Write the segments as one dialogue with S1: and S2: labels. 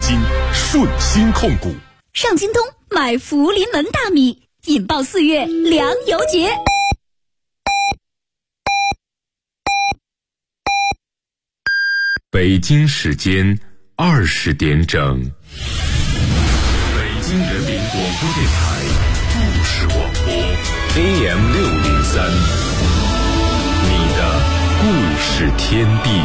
S1: 金，顺心控股。
S2: 上京东买福临门大米，引爆4月粮油节。
S1: 北京时间20点整，北京人民广播电台故事广播 AM603，你的故事天地。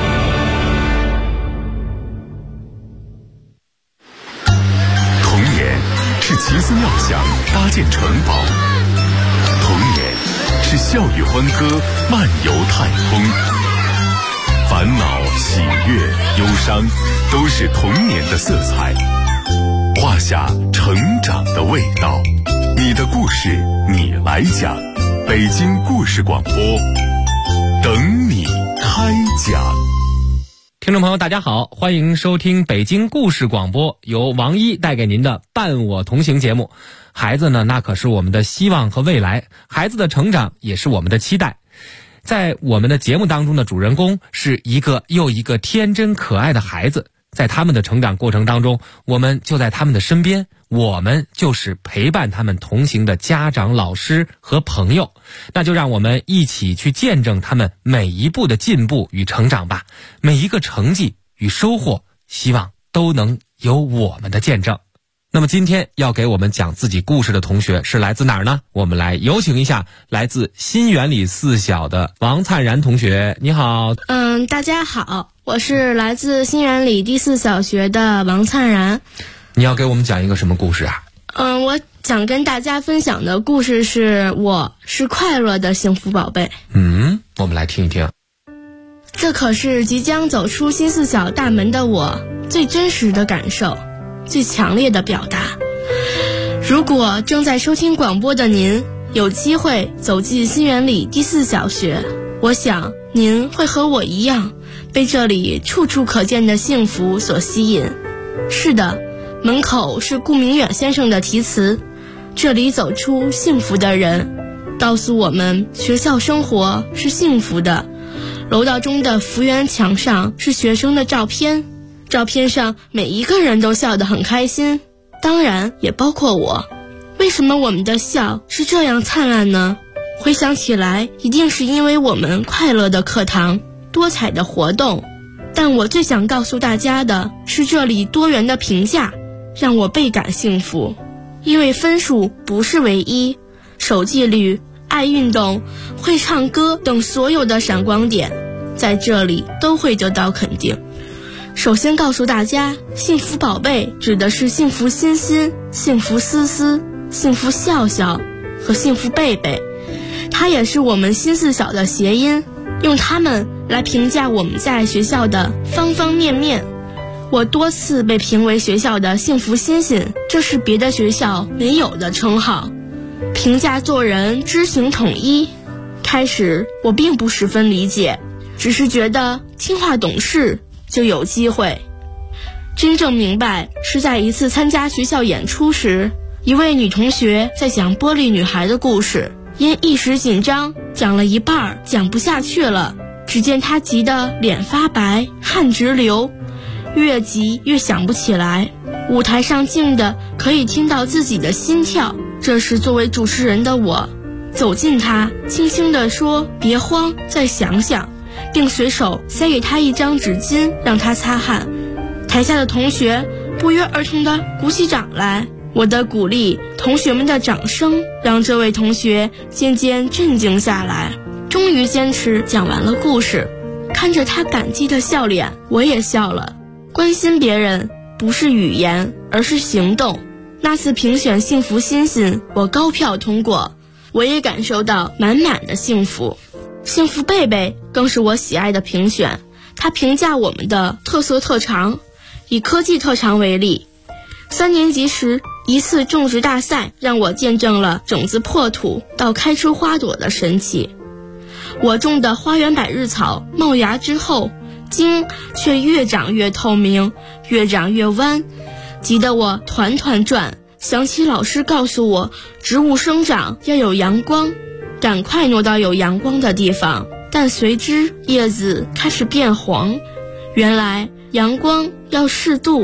S1: 童年是奇思妙想搭建城堡，童年是笑语欢歌漫游太空，烦恼、喜悦、忧伤，都是童年的色彩，画下成长的味道。你的故事，你来讲。北京故事广播，等你开讲。
S3: 听众朋友大家好，欢迎收听北京故事广播，由王一带给您的伴我同行节目。孩子呢，那可是我们的希望和未来，孩子的成长也是我们的期待。在我们的节目当中的主人公是一个又一个天真可爱的孩子，在他们的成长过程当中，我们就在他们的身边，我们就是陪伴他们同行的家长、老师和朋友。那就让我们一起去见证他们每一步的进步与成长吧，每一个成绩与收获，希望都能有我们的见证。那么今天要给我们讲自己故事的同学是来自哪儿呢？我们来有请一下来自新源里4小的王灿然同学。你好。
S4: 大家好，我是来自新源里第4小学的王灿然。
S3: 你要给我们讲一个什么故事啊？
S4: 我想跟大家分享的故事是我是快乐的幸福宝贝。
S3: 我们来听一听。
S4: 这可是即将走出新4小大门的我最真实的感受，最强烈的表达。如果正在收听广播的您有机会走进新源里第4小学，我想您会和我一样被这里处处可见的幸福所吸引。是的，门口是顾明远先生的题词，这里走出幸福的人，告诉我们学校生活是幸福的。楼道中的福园墙上是学生的照片，照片上每一个人都笑得很开心，当然也包括我。为什么我们的笑是这样灿烂呢？回想起来，一定是因为我们快乐的课堂，多彩的活动。但我最想告诉大家的是，这里多元的评价让我倍感幸福。因为分数不是唯一，守纪律、爱运动、会唱歌等所有的闪光点在这里都会得到肯定。首先告诉大家，幸福宝贝指的是幸福欣欣、幸福思思、幸福笑笑和幸福贝贝，它也是我们新4小的谐音，用它们来评价我们在学校的方方面面。我多次被评为学校的幸福欣欣，这是别的学校没有的称号。评价做人知行统一，开始我并不十分理解，只是觉得听话懂事就有机会。真正明白是在一次参加学校演出时，一位女同学在讲玻璃女孩的故事，因一时紧张讲了一半讲不下去了，只见她急得脸发白，汗直流，越急越想不起来。舞台上静的可以听到自己的心跳。这时作为主持人的我走近她，轻轻地说别慌，再想想，并随手塞给她一张纸巾让她擦汗。台下的同学不约而同地鼓起掌来，我的鼓励，同学们的掌声让这位同学渐渐镇静下来，终于坚持讲完了故事。看着她感激的笑脸，我也笑了。关心别人不是语言，而是行动。那次评选幸福欣欣，我高票通过，我也感受到满满的幸福。幸福贝贝更是我喜爱的评选，他评价我们的特色特长。以科技特长为例，3年级时一次种植大赛让我见证了种子破土到开出花朵的神奇。我种的花园百日草冒芽之后，茎却越长越透明，越长越弯，急得我团团转，想起老师告诉我，植物生长要有阳光，赶快挪到有阳光的地方。但随之叶子开始变黄，原来阳光要适度，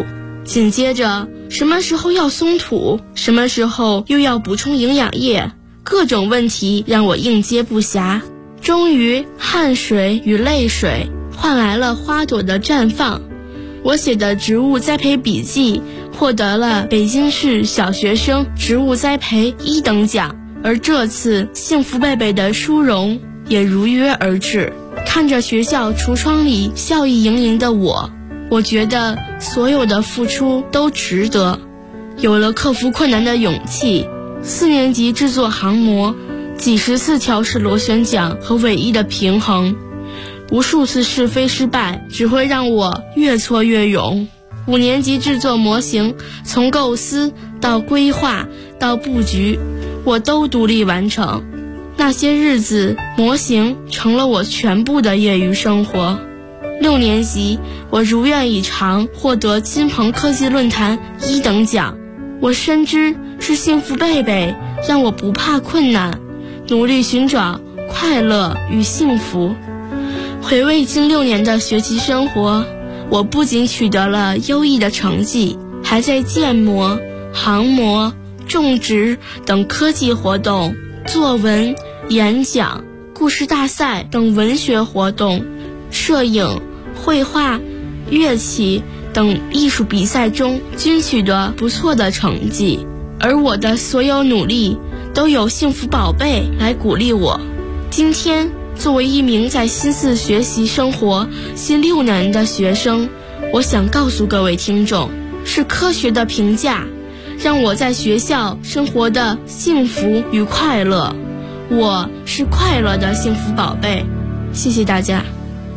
S4: 紧接着什么时候要松土，什么时候又要补充营养液，各种问题让我应接不暇。终于汗水与泪水换来了花朵的绽放，我写的植物栽培笔记获得了北京市小学生植物栽培1等奖，而这次幸福贝贝的殊荣也如约而至。看着学校橱窗里笑意盈盈的我觉得所有的付出都值得。有了克服困难的勇气，4年级制作航模，几十次调试螺旋桨和尾翼的平衡，无数次试飞失败只会让我越挫越勇。5年级制作模型，从构思到规划到布局，我都独立完成。那些日子，模型成了我全部的业余生活。6年级，我如愿以偿获得金鹏科技论坛1等奖。我深知是幸福贝贝让我不怕困难，努力寻找快乐与幸福。回味近6年的学习生活，我不仅取得了优异的成绩，还在建模、航模、种植等科技活动、作文、演讲、故事大赛等文学活动、摄影、绘画、乐器等艺术比赛中均取得不错的成绩。而我的所有努力都有幸福宝贝来鼓励我。今天作为一名在新4学习生活新6年的学生，我想告诉各位听众，是科学的评价让我在学校生活的幸福与快乐。我是快乐的幸福宝贝。谢谢大家。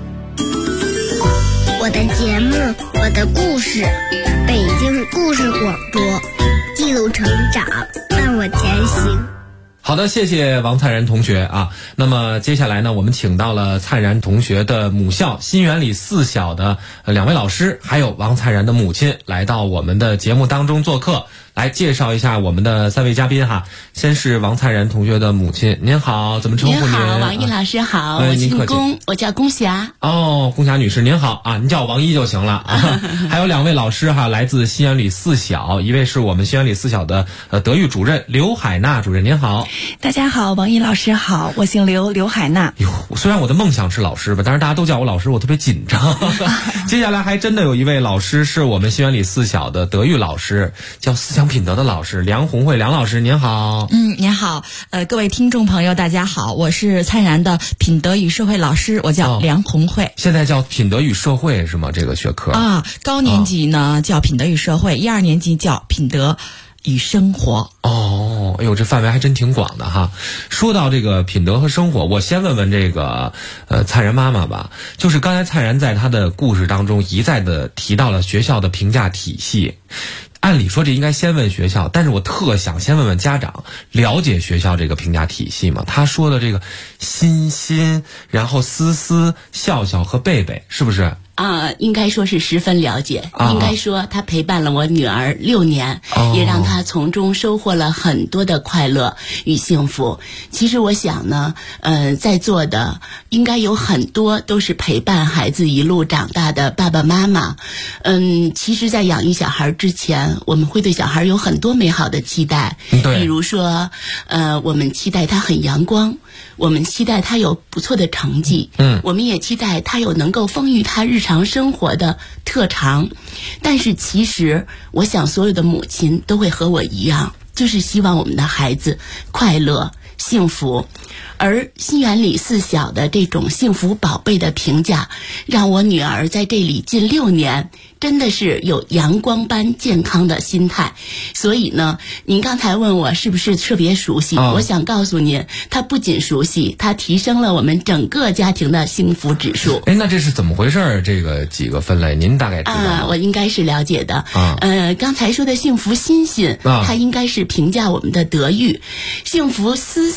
S5: 我的节目，我的故事，北京故事广播，记录成长，伴我前行。
S3: 好的，谢谢王灿然同学啊。那么接下来呢，我们请到了灿然同学的母校新源里4小的2位老师，还有王灿然的母亲来到我们的节目当中做客，来介绍一下我们的3位嘉宾哈。先是王灿然同学的母亲，您好，怎么称呼您？
S6: 您好，王毅老师好，我姓龚，我叫龚霞。
S3: 哦，龚霞女士您好啊，您叫我王一就行了啊。还有2位老师哈，来自新源里4小，一位是我们新源里4小的德育主任刘海娜主任，您好。
S7: 大家好，王毅老师好，我姓刘，刘海娜。
S3: 哟，虽然我的梦想是老师吧，但是大家都叫我老师，我特别紧张。接下来还真的有一位老师是我们新源里4小的德育老师，叫思想品德的老师梁红慧，梁老师您好。
S7: 您好，各位听众朋友大家好，我是灿然的品德与社会老师，我叫梁红慧。
S3: 现在叫品德与社会是吗？这个学科
S7: 啊，高年级呢叫品德与社会，1、2年级叫品德与生活。
S3: 哦，哎呦，这范围还真挺广的哈。说到这个品德和生活，我先问问这个灿然妈妈吧，就是刚才灿然在她的故事当中一再的提到了学校的评价体系。按理说这应该先问学校，但是我特想先问问家长，了解学校这个评价体系吗？他说的这个欣欣，然后思思、笑笑和贝贝，是不是？
S6: 应该说是十分了解。应该说他陪伴了我女儿6年，也让她从中收获了很多的快乐与幸福。其实我想呢，在座的应该有很多都是陪伴孩子一路长大的爸爸妈妈。其实在养育小孩之前，我们会对小孩有很多美好的期待，比如说我们期待他很阳光，我们期待他有不错的成绩，我们也期待他有能够丰裕他日常生活的特长。但是其实我想所有的母亲都会和我一样，就是希望我们的孩子快乐幸福。而新源里4小的这种幸福宝贝的评价，让我女儿在这里近6年真的是有阳光般健康的心态。所以呢，您刚才问我是不是特别熟悉，我想告诉您，她不仅熟悉，她提升了我们整个家庭的幸福指数。
S3: 那这是怎么回事？这个几个分类您大概知道吗？
S6: 我应该是了解的。刚才说的幸福欣欣，它应该是评价我们的德育；幸福思思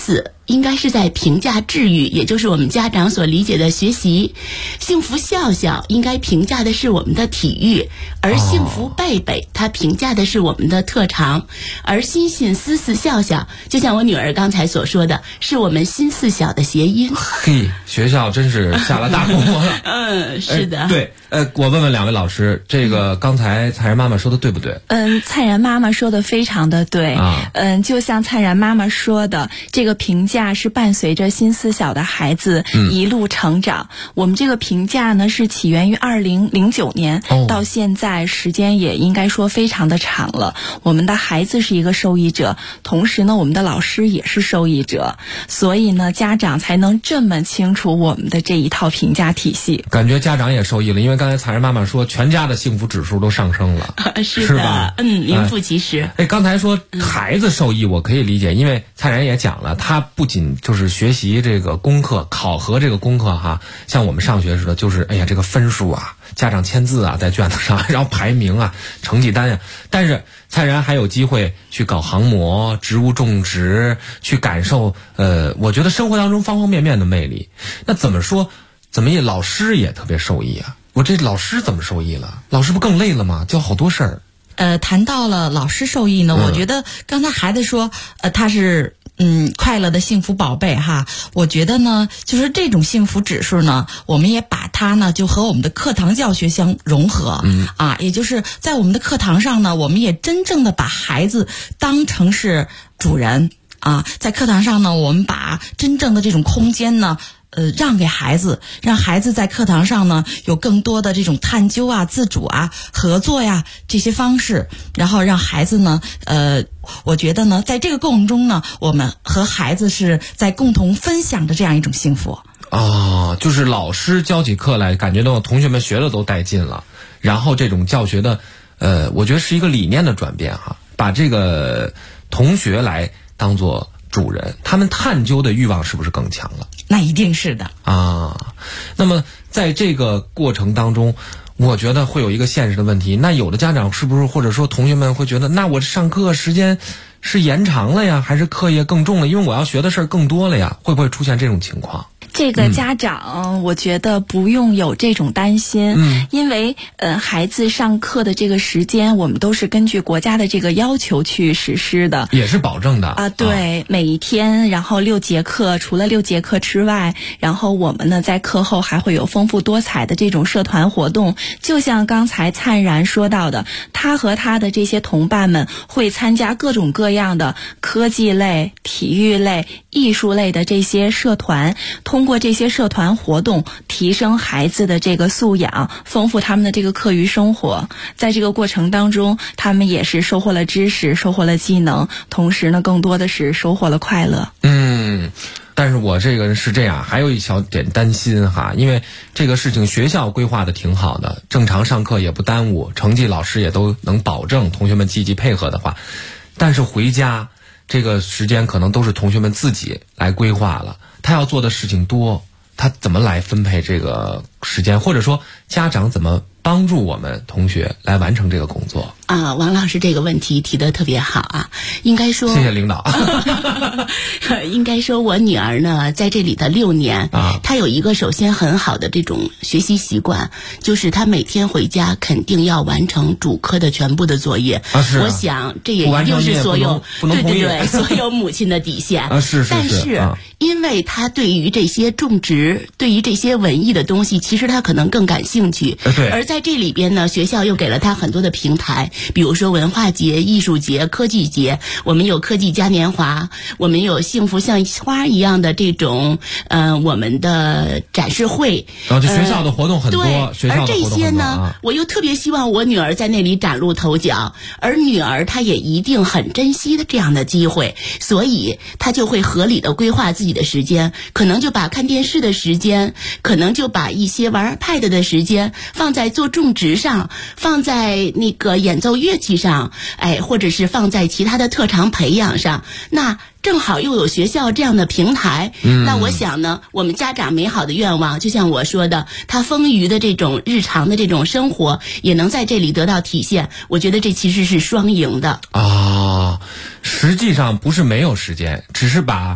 S6: 应该是在评价智育，也就是我们家长所理解的学习。幸福笑笑应该评价的是我们的体育，而幸福贝贝它评价的是我们的特长，而欣欣思思笑笑，就像我女儿刚才所说的，是我们心思小的谐音。
S3: 嘿，学校真是下了大功夫了。
S6: 是的。
S3: 对，我问问两位老师，这个刚才蔡然妈妈说的对不对？
S8: 蔡然妈妈说的非常的对。就像蔡然妈妈说的，这个评价是伴随着心思小的孩子一路成长。我们这个评价呢是起源于2009年，到现在时间也应该说非常的长了。我们的孩子是一个受益者，同时呢我们的老师也是受益者，所以呢家长才能这么清楚我们的这一套评价体系。
S3: 感觉家长也受益了，因为刚才蔡然妈妈说全家的幸福指数都上升了。
S6: 是
S3: 吧？
S6: 名副其实。
S3: 刚才说孩子受益我可以理解，因为蔡然也讲了，他不仅就是学习这个功课，考核这个功课哈，像我们上学似的，就是这个分数啊，家长签字啊在卷子上，然后排名啊，成绩单啊。但是蔡然还有机会去搞航模、植物种植，去感受我觉得生活当中方方面面的魅力。那怎么说？老师也特别受益啊？我这老师怎么受益了？老师不更累了吗？教好多事儿。
S7: 谈到了老师受益呢，我觉得刚才孩子说，他是快乐的幸福宝贝哈。我觉得呢，就是这种幸福指数呢，我们也把它呢就和我们的课堂教学相融合。也就是在我们的课堂上呢，我们也真正的把孩子当成是主人啊。在课堂上呢，我们把真正的这种空间呢让给孩子，让孩子在课堂上呢有更多的这种探究啊、自主啊、合作呀这些方式，然后让孩子呢我觉得呢在这个过程中呢，我们和孩子是在共同分享着这样一种幸福。
S3: 就是老师教起课来，感觉到同学们学的都带劲了，然后这种教学的我觉得是一个理念的转变哈，把这个同学来当做主人，他们探究的欲望是不是更强了？
S7: 那一定是的
S3: 那么在这个过程当中，我觉得会有一个现实的问题，那有的家长是不是或者说同学们会觉得，那我上课时间是延长了呀，还是课业更重了？因为我要学的事儿更多了呀，会不会出现这种情况？
S8: 这个家长我觉得不用有这种担心，因为孩子上课的这个时间我们都是根据国家的这个要求去实施的，
S3: 也是保证的
S8: 对，每一天然后6节课，除了6节课之外，然后我们呢在课后还会有丰富多彩的这种社团活动，就像刚才灿然说到的，他和他的这些同伴们会参加各种各样的科技类、体育类、艺术类的这些社团，通过这些社团活动提升孩子的这个素养，丰富他们的这个课余生活。在这个过程当中，他们也是收获了知识，收获了技能，同时呢更多的是收获了快乐。
S3: 但是我这个人是这样，还有一小点担心哈，因为这个事情学校规划的挺好的，正常上课也不耽误，成绩老师也都能保证，同学们积极配合的话，但是回家这个时间可能都是同学们自己来规划了，他要做的事情多，他怎么来分配这个时间，或者说家长怎么帮助我们同学来完成这个工作？
S6: 王老师这个问题提得特别好啊，应该说
S3: 谢谢领导。
S6: 应该说我女儿呢在这里的6年她有一个首先很好的这种学习习惯，就是她每天回家肯定要完成主课的全部的作业。我想这也一定是所有对所有母亲的底线。但是因为她对于这些种植，对于这些文艺的东西，其实她可能更感兴趣。而在这里边呢，学校又给了她很多的平台，比如说文化节、艺术节、科技节，我们有科技嘉年华，我们有幸福像花一样的这种我们的展示会。
S3: 这学校的活动很多，
S6: 对，而这些呢，我又特别希望我女儿在那里崭露头角，而女儿她也一定很珍惜的这样的机会，所以她就会合理的规划自己的时间，可能就把看电视的时间，可能就把一些玩 iPad 的时间放在做种植上，放在那个演奏乐器上，或者是放在其他的特长培养上，那正好又有学校这样的平台。那我想呢，我们家长美好的愿望，就像我说的，他丰腴的这种日常的这种生活也能在这里得到体现，我觉得这其实是双赢的
S3: 实际上不是没有时间，只是把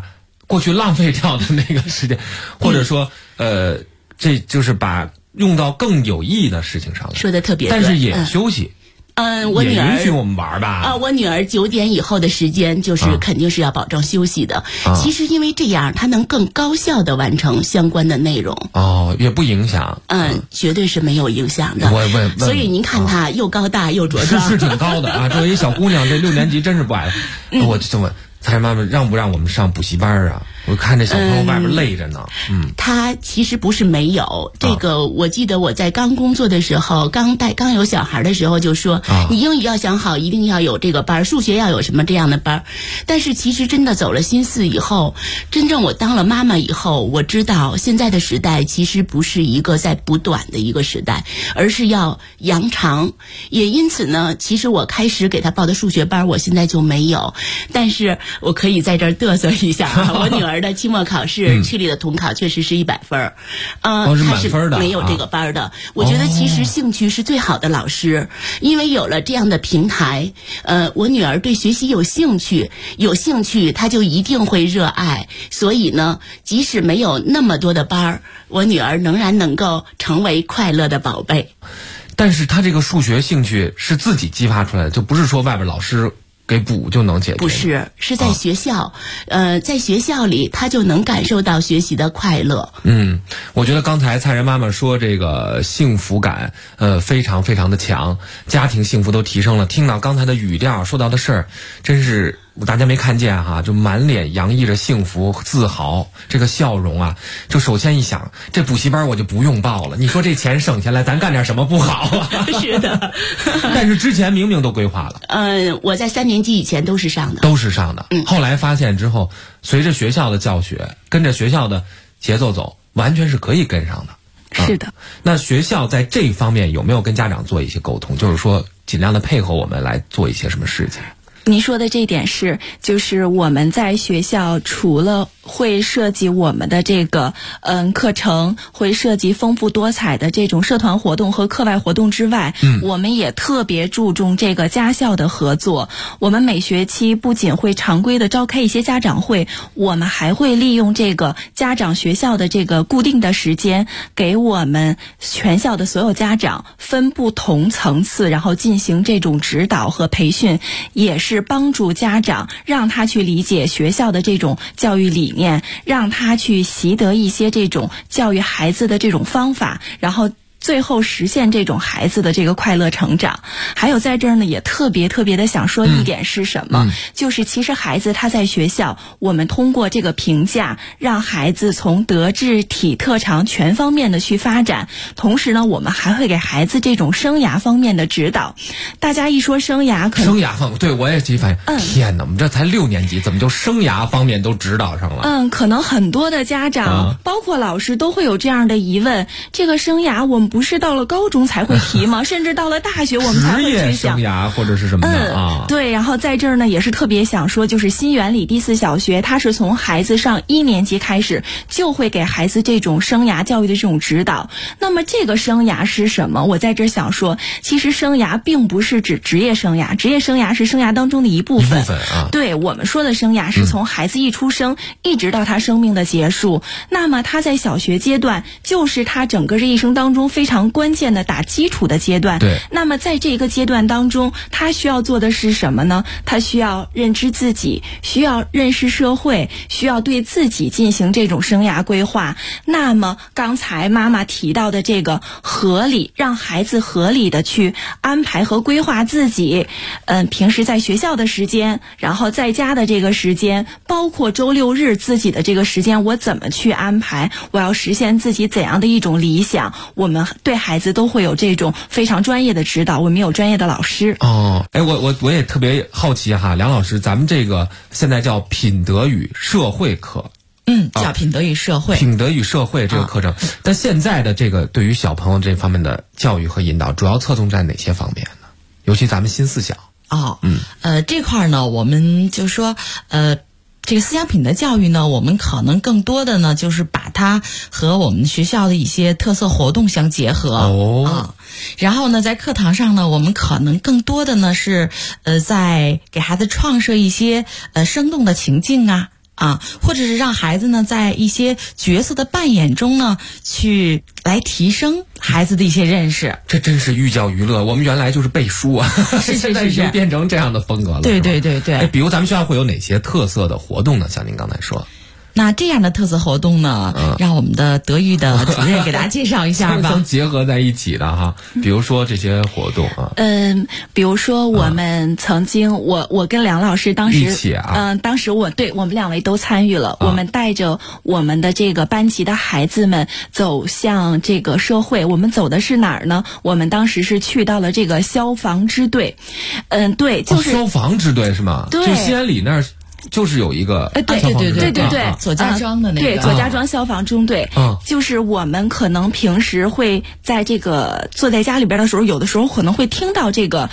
S3: 过去浪费掉的那个时间，或者说这就是把用到更有意义的事情上了。
S6: 说的特别对，
S3: 但是也休息。
S6: 我女儿
S3: 也允许我们玩吧？
S6: 我女儿9点以后的时间就是肯定是要保证休息的。其实因为这样，她能更高效的完成相关的内容。
S3: 也不影响。
S6: 绝对是没有影响的。所以您看她又高大又茁壮，
S3: 是挺高的啊。作为一小姑娘，这6年级真是不矮。我就问蔡妈妈，让不让我们上补习班啊？我看这小朋友外边累着呢。
S6: 他其实不是没有这个，我记得我在刚工作的时候，刚有小孩的时候就说，你英语要想好，一定要有这个班，数学要有什么这样的班。但是其实真的走了新4以后，真正我当了妈妈以后，我知道现在的时代其实不是一个在补短的一个时代，而是要扬长。也因此呢，其实我开始给他报的数学班，我现在就没有，但是我可以在这儿嘚瑟一下，我女儿的期末考试区里的统考确实是100分，
S3: 她是
S6: 没有这个班的。我觉得其实兴趣是最好的老师，因为有了这样的平台，我女儿对学习有兴趣，她就一定会热爱。所以呢，即使没有那么多的班，我女儿仍然能够成为快乐的宝贝。
S3: 但是她这个数学兴趣是自己激发出来的，就不是说外边老师给补就能解决。
S6: 不是，是在学校，在学校里他就能感受到学习的快乐。
S3: 我觉得刚才蔡然妈妈说这个幸福感非常非常的强，家庭幸福都提升了。听到刚才的语调说到的事儿，真是大家没看见哈，就满脸洋溢着幸福自豪，这个笑容啊，就首先一想，这补习班我就不用报了。你说这钱省下来，咱干点什么不好啊？
S6: 是的。
S3: 但是之前明明都规划了。
S6: 我在3年级以前都是上的。
S3: 后来发现之后，随着学校的教学，跟着学校的节奏走，完全是可以跟上的。
S8: 是的。
S3: 那学校在这方面有没有跟家长做一些沟通？就是说，尽量的配合我们来做一些什么事情？
S8: 您说的这一点就是我们在学校除了会涉及我们的这个课程，会涉及丰富多彩的这种社团活动和课外活动之外，我们也特别注重这个家校的合作。我们每学期不仅会常规的召开一些家长会，我们还会利用这个家长学校的这个固定的时间，给我们全校的所有家长分不同层次，然后进行这种指导和培训，也是帮助家长让他去理解学校的这种教育理念，让他去习得一些这种教育孩子的这种方法，然后最后实现这种孩子的这个快乐成长。还有在这儿呢，也特别的想说一点是什么，就是其实孩子他在学校，我们通过这个评价，让孩子从德智体特长全方面的去发展，同时呢，我们还会给孩子这种生涯方面的指导。大家一说生涯方面，
S3: 对，我也发现，天哪，我们这才6年级，怎么就生涯方面都指导上了？
S8: 可能很多的家长，包括老师都会有这样的疑问，这个生涯我们不是到了高中才会提吗？甚至到了大学我们才会去想
S3: 职业生涯或者是什么的
S8: 对，然后在这儿呢，也是特别想说，就是新源里第4小学，它是从孩子上1年级开始，就会给孩子这种生涯教育的这种指导。那么这个生涯是什么？我在这儿想说，其实生涯并不是指职业生涯，职业生涯是生涯当中的一部分对，我们说的生涯是从孩子一出生，一直到他生命的结束。那么他在小学阶段，就是他整个这一生当中非常关键的打基础的阶段。
S3: 对。
S8: 那么在这个阶段当中，他需要做的是什么呢？他需要认知自己，需要认识社会，需要对自己进行这种生涯规划。那么刚才妈妈提到的这个合理，让孩子合理的去安排和规划自己，平时在学校的时间，然后在家的这个时间，包括周6日自己的这个时间，我怎么去安排？我要实现自己怎样的一种理想？我们对孩子都会有这种非常专业的指导，我们有专业的老师。
S3: 我也特别好奇哈，梁老师，咱们这个现在叫品德与社会课。
S7: 叫品德与社会。
S3: 品德与社会这个课程，但现在的这个对于小朋友这方面的教育和引导，主要侧重在哪些方面呢？尤其咱们新4小。
S7: 这块呢，我们就说，这个思想品德教育呢，我们可能更多的呢，就是把它和我们学校的一些特色活动相结合。然后呢，在课堂上呢，我们可能更多的呢是在给孩子创设一些生动的情境啊。 啊，或者是让孩子呢在一些角色的扮演中呢去来提升孩子的一些认识。
S3: 这真是寓教于乐。我们原来就是背书啊，现在已经变成这样的风格了。
S7: 对对对对。
S3: 比如咱们学校会有哪些特色的活动呢？像您刚才说。
S7: 那这样的特色活动呢，让我们的德育的主任给大家介绍一下吧。
S3: 相结合在一起的哈，比如说这些活动啊。
S8: 比如说我们曾经，我跟梁老师当时
S3: 一起啊，
S8: 当时我们两位都参与了，我们带着我们的这个班级的孩子们走向这个社会。我们走的是哪儿呢？我们当时是去到了这个消防支队。对，就是
S3: 消防支队是吗？
S8: 对，
S3: 就西安里那儿。就是有一个
S8: 对，
S7: 左家庄的那个，
S8: 对，左家庄消防中队，就是我们可能平时会在这个坐在家里边的时候，有的时候可能会听到这个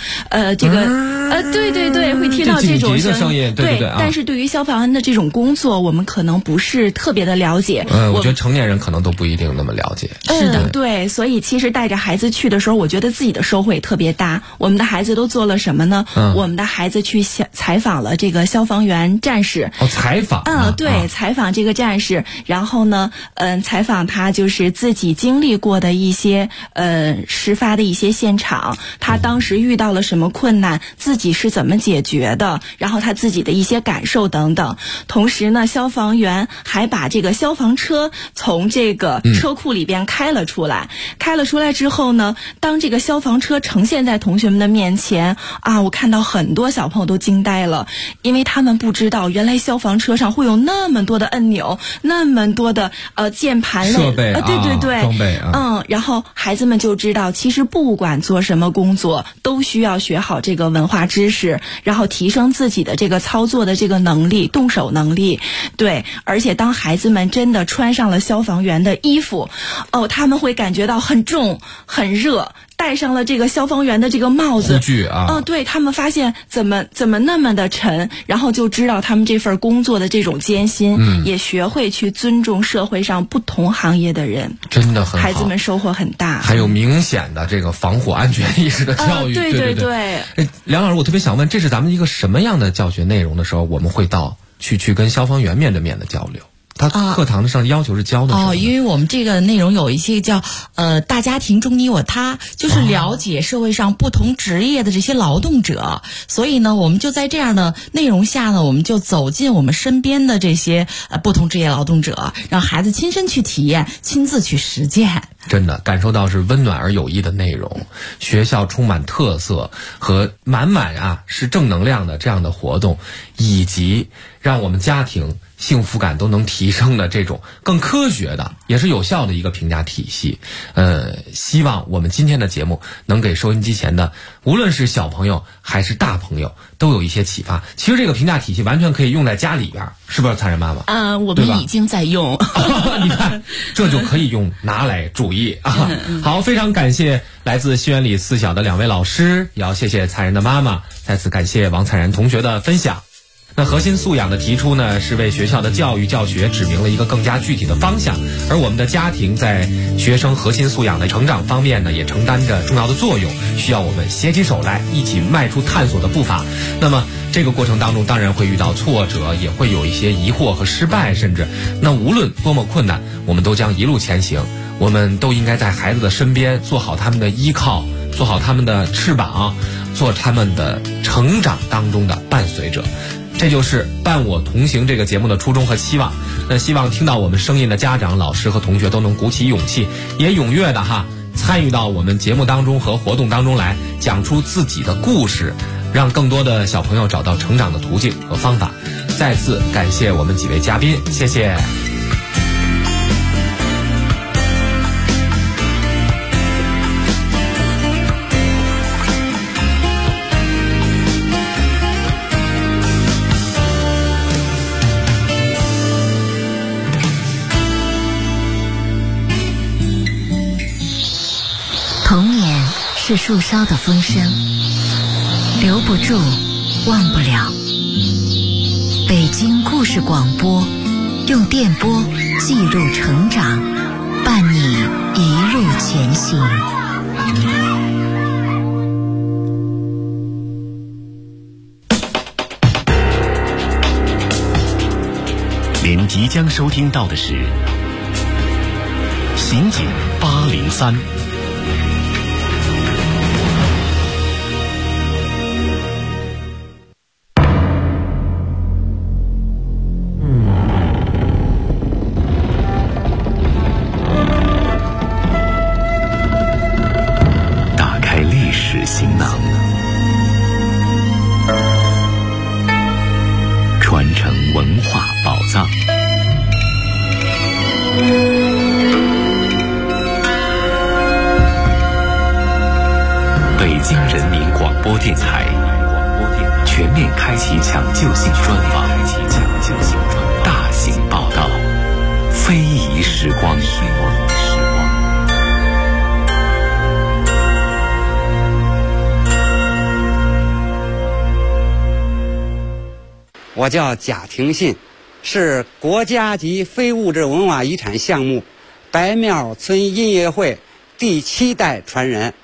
S8: 对，会听到这种
S3: 声音，对。
S8: 但是对于消防员的这种工作，我们可能不是特别的了解。
S3: 我觉得成年人可能都不一定那么了解。
S7: 是的，
S8: 对，所以其实带着孩子去的时候，我觉得自己的收获也特别大。我们的孩子都做了什么呢？我们的孩子去采访了这个消防员战士。
S3: 采访。
S8: 对，采访这个战士，然后呢，采访他就是自己经历过的一些事发的一些现场，他当时遇到了什么困难，自己是怎么解决的，然后他自己的一些感受等等。同时呢，消防员还把这个消防车从这个车库里边开了出来。开了出来之后呢，当这个消防车呈现在同学们的面前啊，我看到很多小朋友都惊呆了，因为他们不知道原来消防车上会有那么多的按钮，那么多的键盘
S3: 设备
S8: 对
S3: 装备
S8: 然后孩子们就知道，其实不管做什么工作，都需要学好这个文化知识，然后提升自己的这个操作的这个能力，动手能力。对，而且当孩子们真的穿上了消防员的衣服，他们会感觉到很重、很热。戴上了这个消防员的这个帽子，
S3: 护具啊，
S8: 对，他们发现怎么那么的沉，然后就知道他们这份工作的这种艰辛，也学会去尊重社会上不同行业的人，
S3: 真的很好，
S8: 孩子们收获很大，
S3: 还有明显的这个防火安全意识的教育，
S8: 对。
S3: 梁老师，我特别想问，这是咱们一个什么样的教学内容的时候，我们会去跟消防员面对面的交流？他课堂上要求是教的
S7: 因为我们这个内容有一些叫大家庭中你我他，就是了解社会上不同职业的这些劳动者，所以呢，我们就在这样的内容下呢，我们就走进我们身边的这些不同职业劳动者，让孩子亲身去体验，亲自去实践。
S3: 真的感受到是温暖而有益的内容，学校充满特色和满是正能量的这样的活动，以及让我们家庭幸福感都能提升的这种更科学的也是有效的一个评价体系。希望我们今天的节目能给收音机前的无论是小朋友还是大朋友都有一些启发。其实这个评价体系完全可以用在家里边，是不是灿然妈妈？
S6: 我们已经在用。
S3: 你看，这就可以拿来注意啊。好，非常感谢来自西园里4小的2位老师，也要谢谢灿然的妈妈，再次感谢王灿然同学的分享。那核心素养的提出呢，是为学校的教育教学指明了一个更加具体的方向，而我们的家庭在学生核心素养的成长方面呢，也承担着重要的作用，需要我们携起手来，一起迈出探索的步伐。那么这个过程当中当然会遇到挫折，也会有一些疑惑和失败，甚至那无论多么困难，我们都将一路前行。我们都应该在孩子的身边做好他们的依靠，做好他们的翅膀，做他们的成长当中的伴随者。这就是伴我同行这个节目的初衷和期望。那希望听到我们声音的家长、老师和同学都能鼓起勇气，也踊跃的参与到我们节目当中和活动当中来，讲出自己的故事，让更多的小朋友找到成长的途径和方法。再次感谢我们几位嘉宾，谢谢。
S9: 童年是树梢的风声，留不住，忘不了。北京故事广播，用电波记录成长，伴你一路前行。
S1: 即将收听到的是刑警803。打开历史行囊，传承文化宝藏。北京人民广播电台全面开启抢救性专访，大型报道，非遗时光。
S10: 我叫贾廷信，是国家级非物质文化遗产项目白庙村音乐会第7代传人。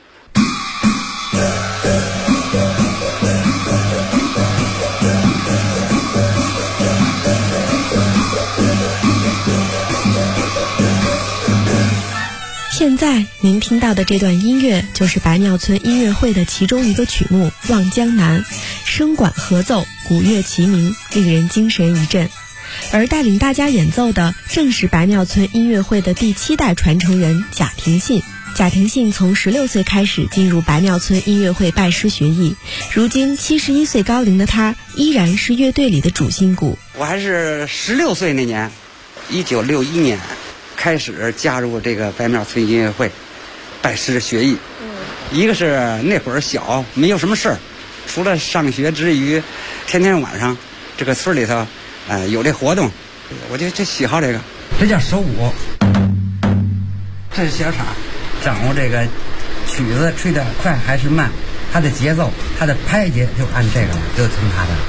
S11: 现在您听到的这段音乐就是白庙村音乐会的其中一个曲目《望江南》，声管合奏，鼓乐齐鸣，令人精神一振。而带领大家演奏的正是白庙村音乐会的第7代传承人贾廷信。贾廷信从16岁开始进入白庙村音乐会拜师学艺，如今71岁高龄的他依然是乐队里的主心骨。
S10: 我还是16岁那年，1961年开始加入这个白庙村音乐会，拜师学艺。一个是那会儿小，没有什么事儿，除了上学之余，天天晚上这个村里头，有这活动，我就喜好这个。这叫手鼓，这是小场，掌握这个曲子吹得快还是慢，它的节奏，它的拍节就按这个了，就从它的。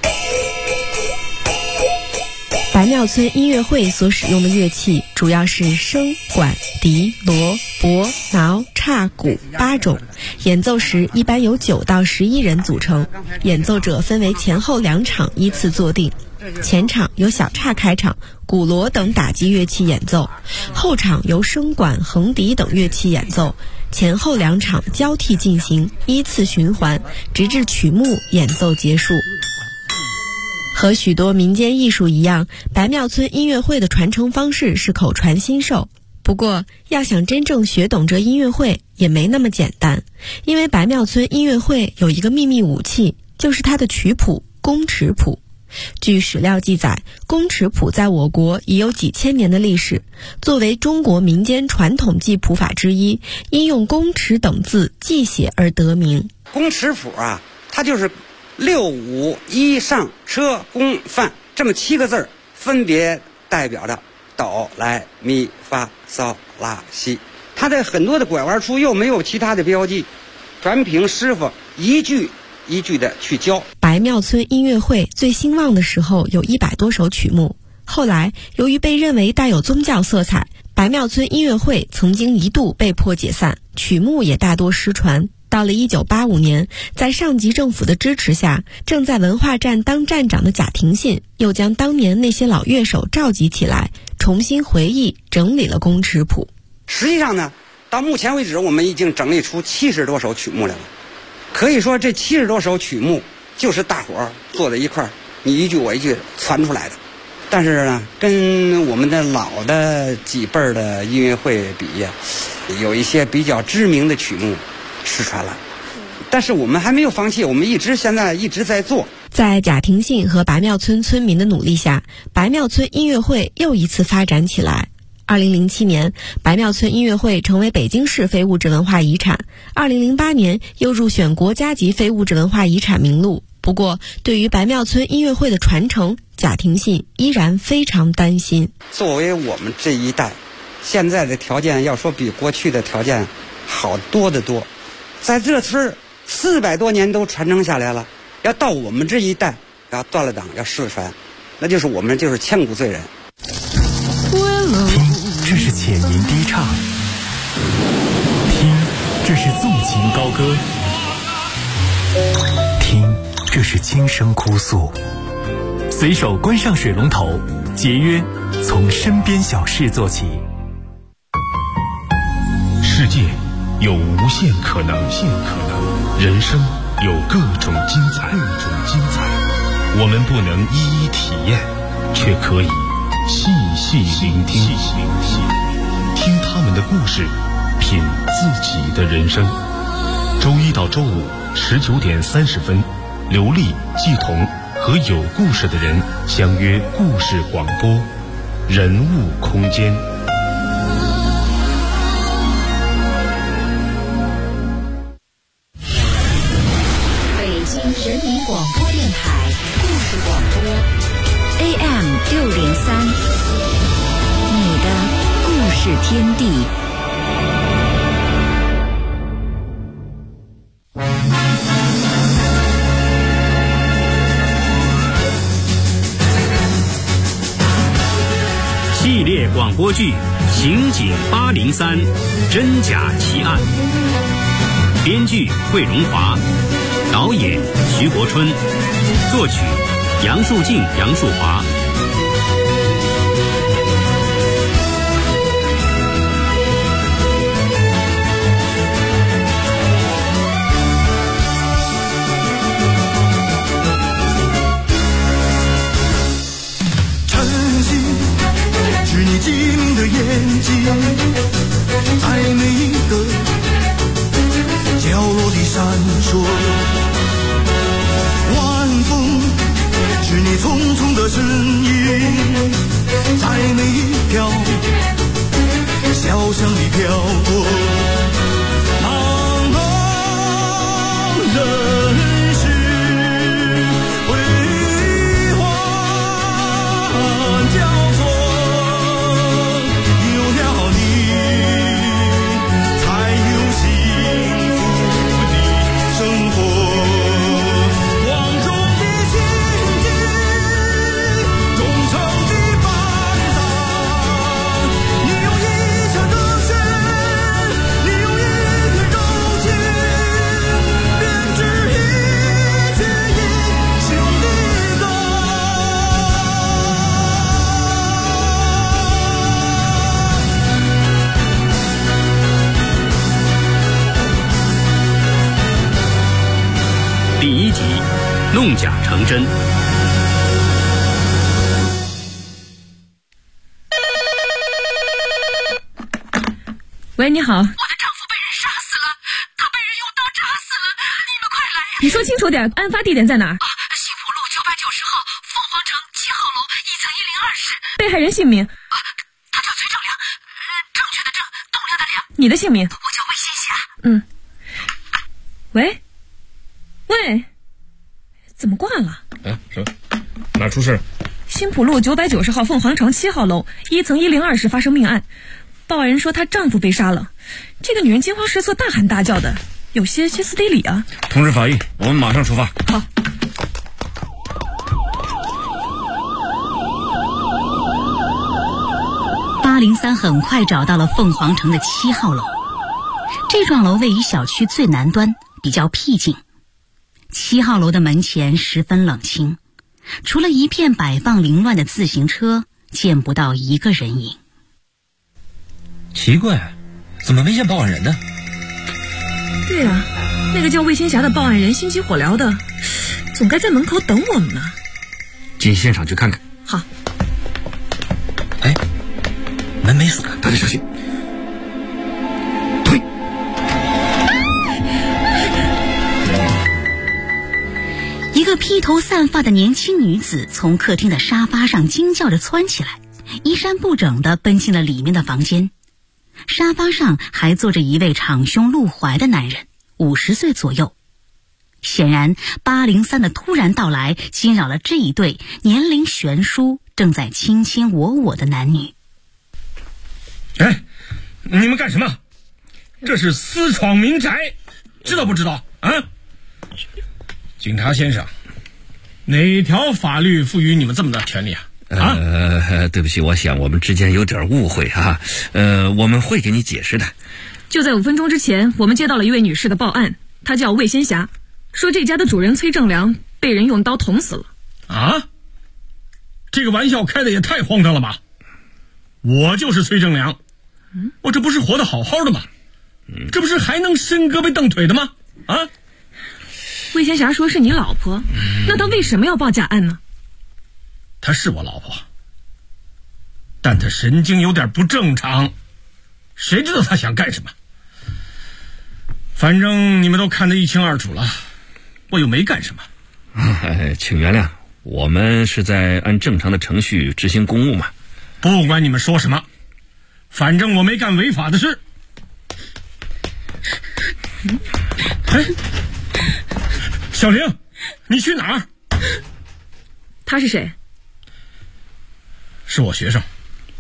S11: 白庙村音乐会所使用的乐器主要是笙、管、笛、锣、钹、挠、叉、鼓8种，演奏时一般由9到11人组成，演奏者分为前后2场依次坐定。前场由小叉开场，鼓锣等打击乐器演奏，后场由笙管、横笛等乐器演奏，前后2场交替进行，依次循环，直至曲目演奏结束。和许多民间艺术一样，白庙村音乐会的传承方式是口传心授。不过，要想真正学懂这音乐会也没那么简单，因为白庙村音乐会有一个秘密武器，就是它的曲谱宫尺谱。据史料记载，宫尺谱在我国已有几千年的历史，作为中国民间传统记谱法之一，因用宫尺等字记写而得名。
S10: 宫尺谱啊，它就是6、5、1上车宫范这么7个字，分别代表着哆来咪发嗦拉西。它的很多的拐弯处又没有其他的标记，全凭师傅一句一句的去教。
S11: 白庙村音乐会最兴旺的时候有100多首曲目，后来由于被认为带有宗教色彩，白庙村音乐会曾经一度被迫解散，曲目也大多失传。到了1985年，在上级政府的支持下，正在文化站当站长的贾廷信又将当年那些老乐手召集起来，重新回忆整理了宫尺谱。
S10: 实际上呢，到目前为止我们已经整理出70多首曲目来了。可以说这70多首曲目就是大伙儿坐在一块儿，你一句我一句传出来的。但是呢，跟我们的老的几辈儿的音乐会比呀，有一些比较知名的曲目失传了。但是我们还没有放弃，我们现在一直在做。
S11: 在贾廷信和白庙村村民的努力下，白庙村音乐会又一次发展起来。2007年，白庙村音乐会成为北京市非物质文化遗产。2008年又入选国家级非物质文化遗产名录。不过，对于白庙村音乐会的传承，贾廷信依然非常担心。
S10: 作为我们这一代，现在的条件要说比过去的条件好多得多。在这村400多年都传承下来了，要到我们这一代要断了档，要失传，那就是我们就是千古罪人。
S1: 听，这是浅吟低唱；听，这是纵情高歌；听，这是轻声哭诉；
S12: 随手关上水龙头，节约从身边小事做起。
S1: 世界有无限可能，人生有各种精彩。我们不能一一体验，却可以细细聆听，听他们的故事，品自己的人生。周一到周五19点30分，刘丽、季彤和有故事的人相约故事广播，人物空间。
S9: 北京人民广播电台故事广播 AM603，你的故事天地。
S13: 系列广播剧《刑警803真假奇案》，编剧桂荣华，导演徐国春，作曲杨树静、杨树华。
S14: 精明的眼睛，在每一个角落里闪烁。晚风是你匆匆的身影，在每一条小巷里飘过。茫茫人世辉煌交错。
S13: 第1集，弄假成真。
S15: 喂，你好。我的
S16: 丈夫被人杀死了，他被人用刀扎死了，你们快来！
S15: 你说清楚点，案发地点在哪儿？
S16: 幸福路990号凤凰城7号楼1层1020。
S15: 被害人姓名？
S16: 他叫崔正良，正确的正，动量的量。
S15: 你的姓名？
S16: 我叫魏新霞。
S15: 喂。喂，怎么挂了？
S17: 什么？哪出事？
S15: 新浦路990号凤凰城7号楼1层1020发生命案，报案人说她丈夫被杀了。这个女人惊慌失措，大喊大叫的，有些歇斯底里啊。
S17: 通知法医，我们马上出发。
S15: 好。
S9: 803很快找到了凤凰城的7号楼，这幢楼位于小区最南端，比较僻静。7号楼的门前十分冷清，除了一片摆放凌乱的自行车，见不到一个人影。
S3: 奇怪，怎么没见报案人呢？
S15: 对啊，那个叫魏新霞的报案人心急火燎的，总该在门口等我们呢。
S3: 进现场去看看。
S15: 好。
S3: 哎，门没锁，大家小心。推。
S9: 一个披头散发的年轻女子从客厅的沙发上惊叫着窜起来，衣衫不整地奔进了里面的房间。沙发上还坐着一位敞胸露怀的男人，50岁左右。显然803的突然到来惊扰了这一对年龄悬殊、正在卿卿我我的男女。
S17: 哎，你们干什么？这是私闯民宅，知道不知道啊？警察先生，哪条法律赋予你们这么大权利啊？
S18: 对不起，我想我们之间有点误会哈。我们会给你解释的。
S15: 就在5分钟之前，我们接到了一位女士的报案，她叫魏新霞，说这家的主人崔正良被人用刀捅死了。
S17: 啊？ 这个玩笑开的也太荒唐了吧！我就是崔正良，我这不是活得好好的吗？这不是还能伸胳膊蹬腿的吗？啊！
S15: 魏仙霞说是你老婆，那她为什么要报假案呢？
S17: 她是我老婆，但她神经有点不正常，谁知道她想干什么？反正你们都看得一清二楚了，我又没干什么。
S18: 请原谅，我们是在按正常的程序执行公务嘛。
S17: 不管你们说什么，反正我没干违法的事。哎，小玲，你去哪儿？
S15: 他是谁？
S17: 是我学生。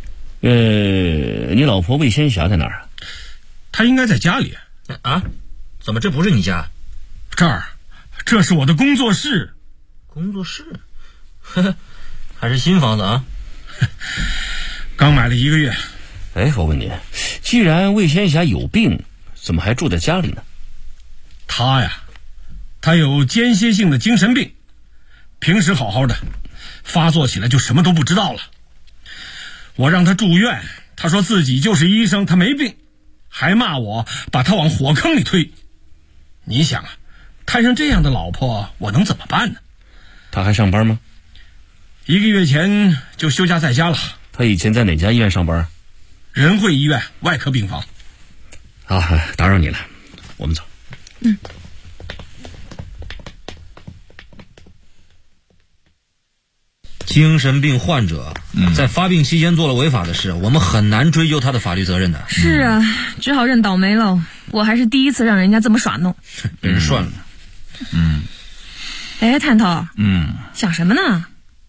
S18: 你老婆魏仙霞在哪儿啊？
S17: 她应该在家里。
S19: 啊？怎么这不是你家？
S17: 这是我的工作室。
S19: 工作室？呵呵，还是新房子啊？
S17: 刚买了1个月。
S18: 哎，我问你，既然魏仙霞有病，怎么还住在家里呢？
S17: 她有间歇性的精神病，平时好好的，发作起来就什么都不知道了。我让她住院，她说自己就是医生，她没病，还骂我把她往火坑里推。你想啊，摊上这样的老婆，我能怎么办呢？
S18: 她还上班吗
S17: ？1个月前就休假在家了。
S18: 她以前在哪家医院上班？
S17: 仁惠医院外科病房。
S18: 好，打扰你了，我们走。
S19: 精神病患者在发病期间做了违法的事，我们很难追究他的法律责任的。
S15: 是啊，只好认倒霉喽。我还是第一次让人家这么耍弄。
S19: 被人涮了。
S15: 哎，探头。想什么呢？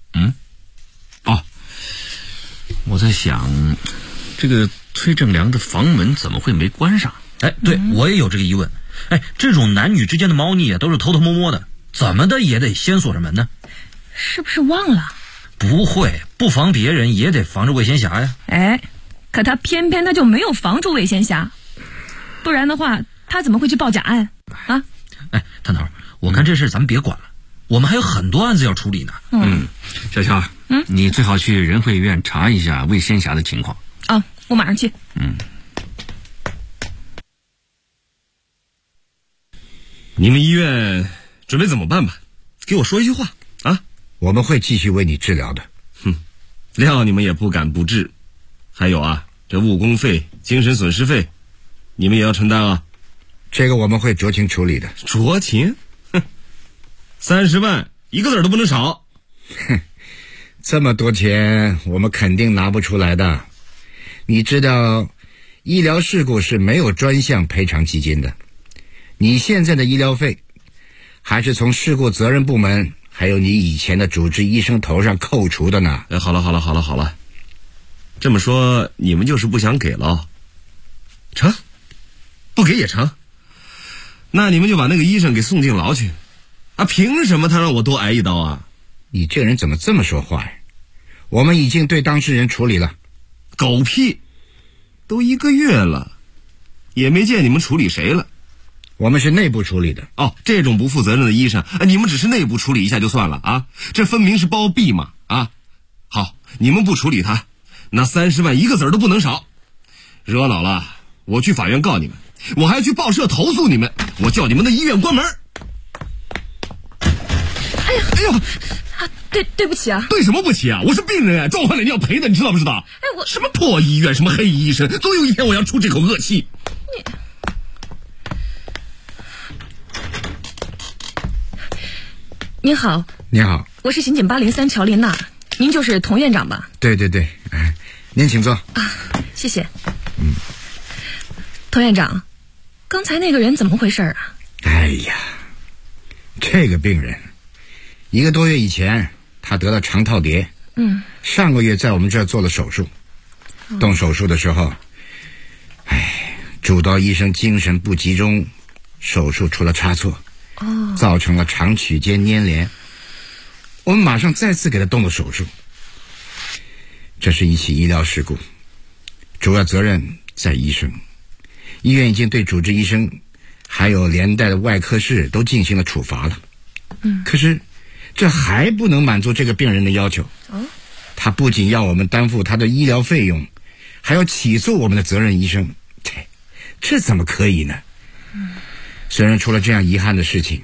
S18: 我在想，这个崔正良的房门怎么会没关上？
S19: 哎，对，我也有这个疑问。哎，这种男女之间的猫腻啊，都是偷偷摸摸的，怎么的也得先锁着门呢？
S15: 是不是忘了？
S19: 不会，不防别人也得防着魏仙霞呀。
S15: 哎，可他偏偏就没有防住魏仙霞，不然的话，他怎么会去报假案啊？
S19: 哎，探头，我看这事咱们别管了，我们还有很多案子要处理呢。
S18: 小乔，你最好去仁惠医院查一下魏仙霞的情况。
S15: 我马上去。
S20: 你们医院准备怎么办吧？给我说一句话啊！
S21: 我们会继续为你治疗的。
S20: 料你们也不敢不治。还有啊，这误工费、精神损失费，你们也要承担啊。
S21: 这个我们会酌情处理的。
S20: 酌情？30万，一个子都不能少。
S21: 这么多钱，我们肯定拿不出来的。你知道，医疗事故是没有专项赔偿基金的。你现在的医疗费，还是从事故责任部门还有你以前的主治医生头上扣除的呢。
S20: 好了，这么说你们就是不想给了？成，不给也成。那你们就把那个医生给送进牢去啊！凭什么他让我多挨一刀啊？
S21: 你这人怎么这么说话呀？我们已经对当事人处理了。
S20: 狗屁，都1个月了，也没见你们处理谁了。
S21: 我们是内部处理的。
S20: 这种不负责任的医生，你们只是内部处理一下就算了啊？这分明是包庇嘛啊！好，你们不处理他，那30万一个子都不能少。惹恼了，我去法院告你们，我还去报社投诉你们，我叫你们的医院关门。
S15: 哎呀，对不起啊！
S20: 对什么不起啊？我是病人撞坏了你要赔的，你知道不知道？什么破医院，什么黑医生，总有一天我要出这口恶气。
S15: 您好。
S21: 你好，
S15: 我是刑警803乔琳娜，您就是童院长吧？
S21: 对，您请坐。
S15: 谢谢。童院长，刚才那个人怎么回事啊？
S21: 哎呀，这个病人1个多月以前他得了肠套叠，上个月在我们这儿做了手术。动手术的时候，主刀医生精神不集中，手术出了差错，造成了肠曲间粘连。我们马上再次给他动了手术。这是一起医疗事故，主要责任在医生。医院已经对主治医生还有连带的外科室都进行了处罚了。可是这还不能满足这个病人的要求。 他不仅要我们担负他的医疗费用，还要起诉我们的责任医生，这怎么可以呢？虽然出了这样遗憾的事情，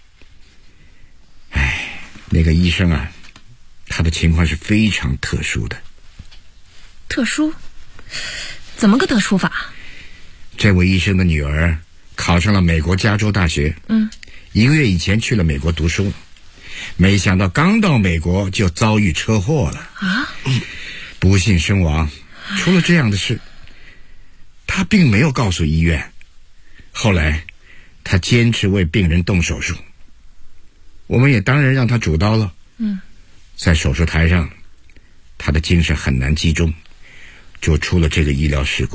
S21: 那个医生啊，他的情况是非常特殊的。
S15: 特殊？怎么个特殊法？
S21: 这位医生的女儿考上了美国加州大学，1个月以前去了美国读书，没想到刚到美国就遭遇车祸了不幸身亡。出了这样的事，他并没有告诉医院，后来他坚持为病人动手术，我们也当然让他主刀了。在手术台上，他的精神很难集中，就出了这个医疗事故。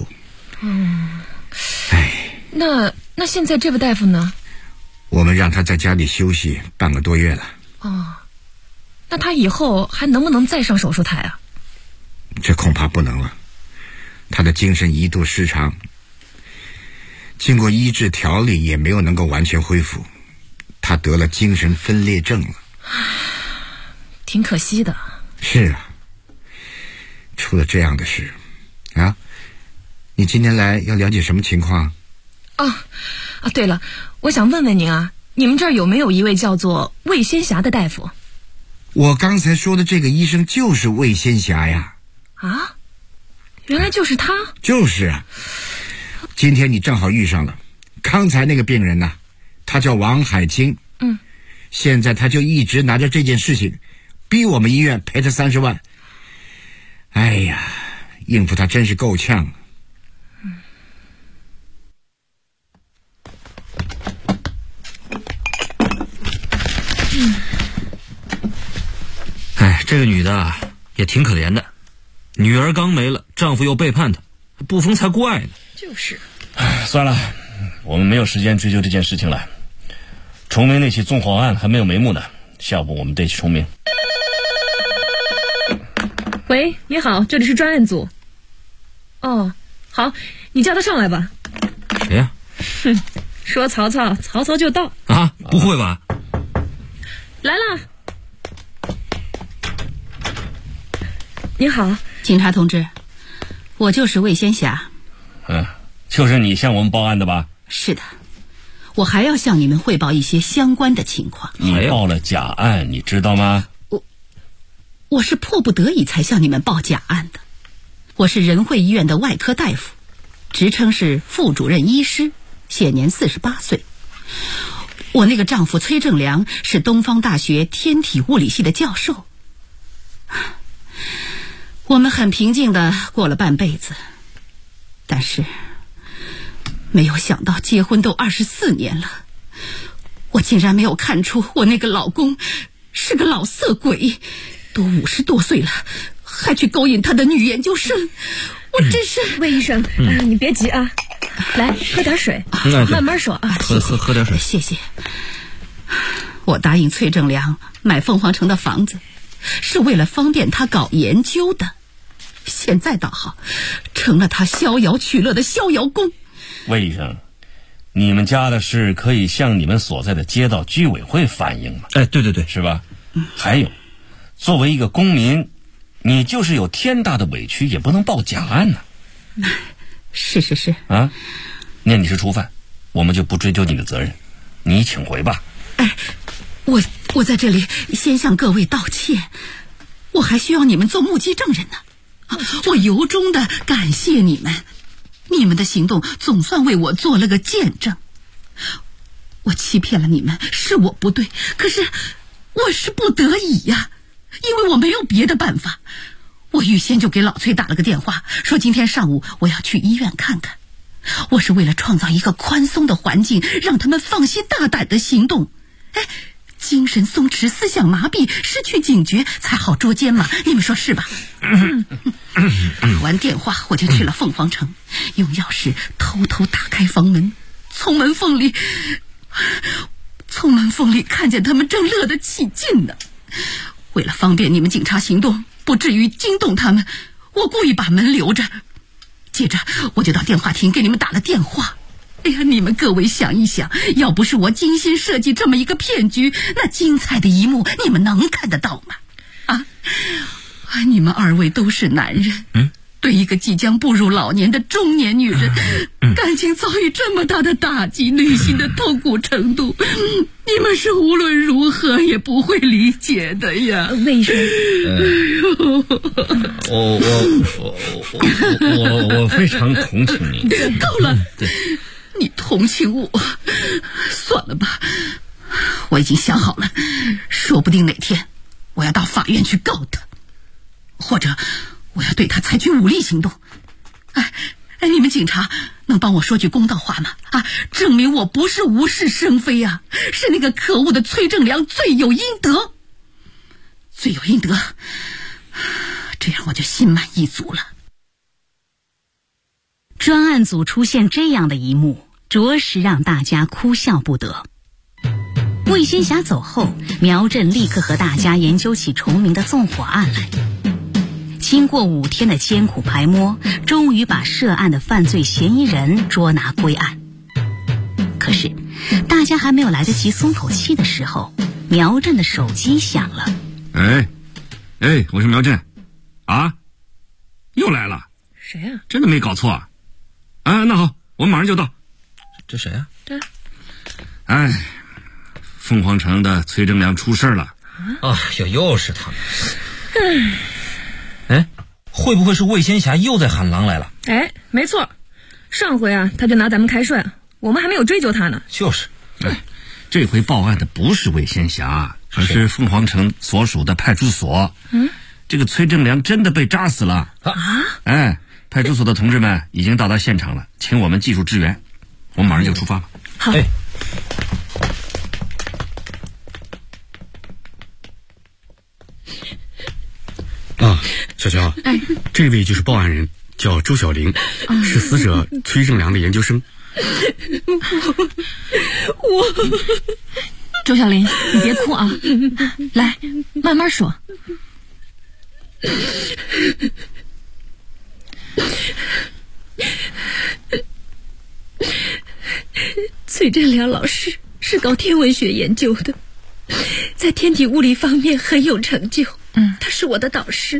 S15: 那现在这位大夫呢？
S21: 我们让他在家里休息半个多月了。
S15: 那他以后还能不能再上手术台啊？
S21: 这恐怕不能了，他的精神一度失常，经过医治调理也没有能够完全恢复，他得了精神分裂症了。
S15: 挺可惜的。
S21: 是啊，出了这样的事啊，你今天来要了解什么情况？
S15: 对了，我想问问您啊，你们这儿有没有一位叫做魏仙霞的大夫？
S21: 我刚才说的这个医生就是魏仙霞呀。
S15: 原来就是他。
S21: 就是啊，今天你正好遇上了。刚才那个病人呢，他叫王海清。现在他就一直拿着这件事情逼我们医院赔他30万。哎呀，应付他真是够呛。
S19: 这个女的啊也挺可怜的，女儿刚没了，丈夫又背叛她，不逢才怪呢。
S15: 就是。
S17: 算了，我们没有时间追究这件事情了。重明那起纵火案还没有眉目呢，下午我们得去重明。
S15: 喂，你好，这里是专案组。好，你叫他上来吧。
S19: 谁呀？
S15: 说曹操，曹操就到。
S19: 不会吧？
S15: 来啦。你好，
S6: 警察同志，我就是魏仙霞。
S17: 就是你向我们报案的吧？
S6: 是的，我还要向你们汇报一些相关的情况。
S17: 你报了假案，你知道吗？
S6: 我是迫不得已才向你们报假案的。我是仁惠医院的外科大夫，职称是副主任医师，现年48岁。我那个丈夫崔正良是东方大学天体物理系的教授。我们很平静地过了半辈子，但是没有想到结婚都24年了，我竟然没有看出我那个老公是个老色鬼，都50多岁了，还去勾引他的女研究生，我真是。
S15: 魏医生，你别急啊，来喝点水，慢慢说啊。
S19: 喝点水。
S6: 谢谢。我答应崔正良买凤凰城的房子，是为了方便他搞研究的。现在倒好，成了他逍遥取乐的逍遥宫。
S17: 魏医生，你们家的事可以向你们所在的街道居委会反映吗？
S19: 对，
S17: 是吧？还有，作为一个公民，你就是有天大的委屈也不能报假案呢。
S6: 是。
S17: 那你是初犯，我们就不追究你的责任，你请回吧。
S6: 我在这里先向各位道歉，我还需要你们做目击证人呢。我由衷的感谢你们，你们的行动总算为我做了个见证。我欺骗了你们，是我不对，可是我是不得已呀，因为我没有别的办法。我预先就给老崔打了个电话，说今天上午我要去医院看看。我是为了创造一个宽松的环境，让他们放心大胆的行动。精神松弛，思想麻痹，失去警觉才好捉奸嘛，你们说是吧？打完电话我就去了凤凰城，用钥匙偷偷打开房门，从门缝里看见他们正乐得起劲呢。为了方便你们警察行动，不至于惊动他们，我故意把门留着。接着我就到电话亭给你们打了电话。你们各位想一想，要不是我精心设计这么一个骗局，那精彩的一幕你们能看得到吗？
S2: 你们二位都是男人，对一个即将步入老年的中年女人，感情遭遇这么大的打击，内心的痛苦程度，你们是无论如何也不会理解的呀。
S15: 为什么？
S18: 我非常同情你。
S2: 够了，你同情我，算了吧。我已经想好了，说不定哪天我要到法院去告他，或者我要对他采取武力行动。你们警察能帮我说句公道话吗？证明我不是无事生非啊，是那个可恶的崔正良罪有应得，罪有应得，这样我就心满意足了。
S22: 专案组出现这样的一幕，着实让大家哭笑不得。魏仙霞走后，苗振立刻和大家研究起重名的纵火案来。经过5天的艰苦排摸，终于把涉案的犯罪嫌疑人捉拿归案。可是大家还没有来得及松口气的时候，苗振的手机响了。
S20: 我是苗振啊，又来了。
S15: 谁呀？
S20: 真的没搞错啊？那好，我马上就到。
S19: 这谁啊？
S15: 这
S20: 凤凰城的崔正良出事了。
S19: 又是他们。会不会是魏仙霞又在喊狼来了？
S15: 没错，上回他就拿咱们开涮，我们还没有追究他呢。
S19: 就是。
S20: 这回报案的不是魏仙霞，而是凤凰城所属的派出所。这个崔正良真的被扎死了派出所的同志们已经到达现场了，请我们技术支援，我们马上就出发了。
S15: 好。
S23: 小乔，这位就是报案人，叫周小玲，是死者崔正良的研究生。
S15: 周小玲，你别哭啊，来，慢慢说。
S24: 崔正良老师是搞天文学研究的，在天体物理方面很有成就。他是我的导师。